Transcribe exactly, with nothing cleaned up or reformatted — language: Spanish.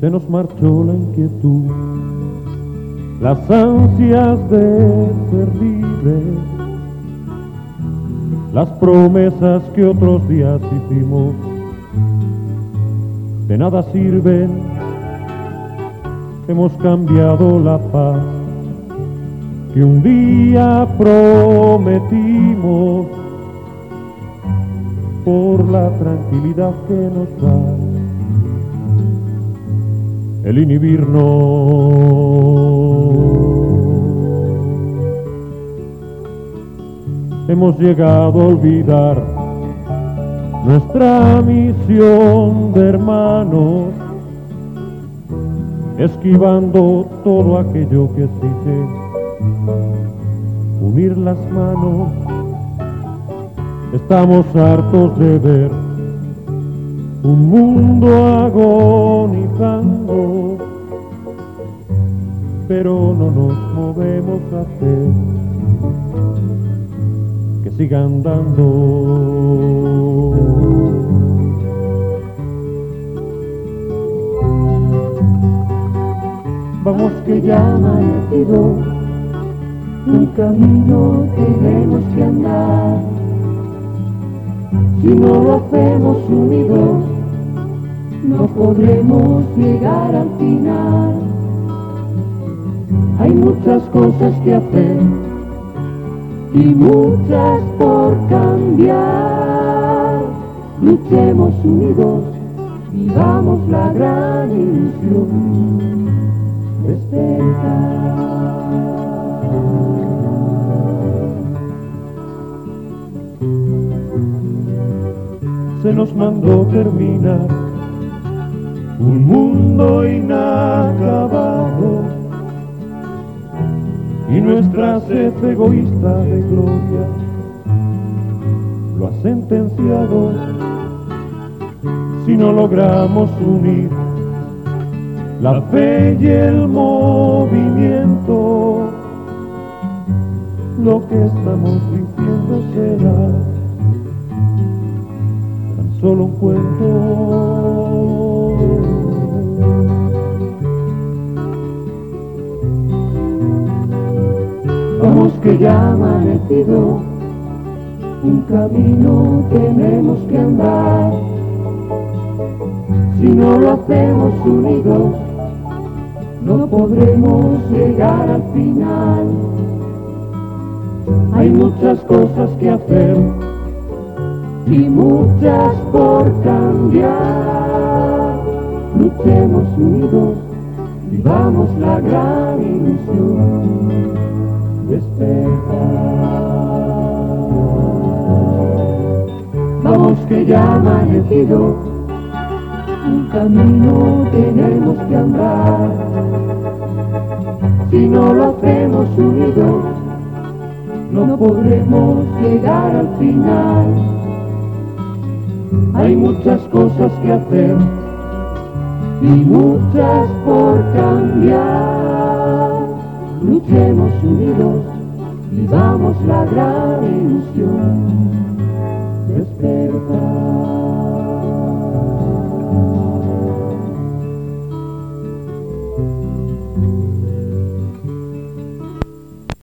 Se nos marchó la inquietud, las ansias de ser libres, las promesas que otros días hicimos, de nada sirven. Hemos cambiado la paz que un día prometimos por la tranquilidad que nos da el inhibirnos. Hemos llegado a olvidar nuestra misión de hermanos, esquivando todo aquello que exige unir las manos. Estamos hartos de ver un mundo agonizando, pero no nos movemos a hacer que sigan dando. Vamos que ya ha amanecido, un camino tenemos que andar. Si no lo hacemos unidos, no podremos llegar al final. Hay muchas cosas que hacer y muchas por cambiar. Luchemos unidos, vivamos la gran ilusión. Despertar. Se nos mandó terminar un mundo inacabado y nuestra sed egoísta de gloria lo ha sentenciado. Si no logramos unir la fe y el movimiento, lo que estamos diciendo será tan solo un cuento. Vamos que ya ha amanecido, un camino tenemos que andar. Si no lo hacemos unidos, no podremos llegar al final. Hay muchas cosas que hacer y muchas por cambiar. Luchemos unidos, vivamos la gran ilusión. Despertar. Vamos que ya ha amanecido, un camino tenemos que andar. Si no lo hacemos unidos, no podremos llegar al final. Hay muchas cosas que hacer y muchas por cambiar. Luchemos unidos, vivamos la gran ilusión. Despertar.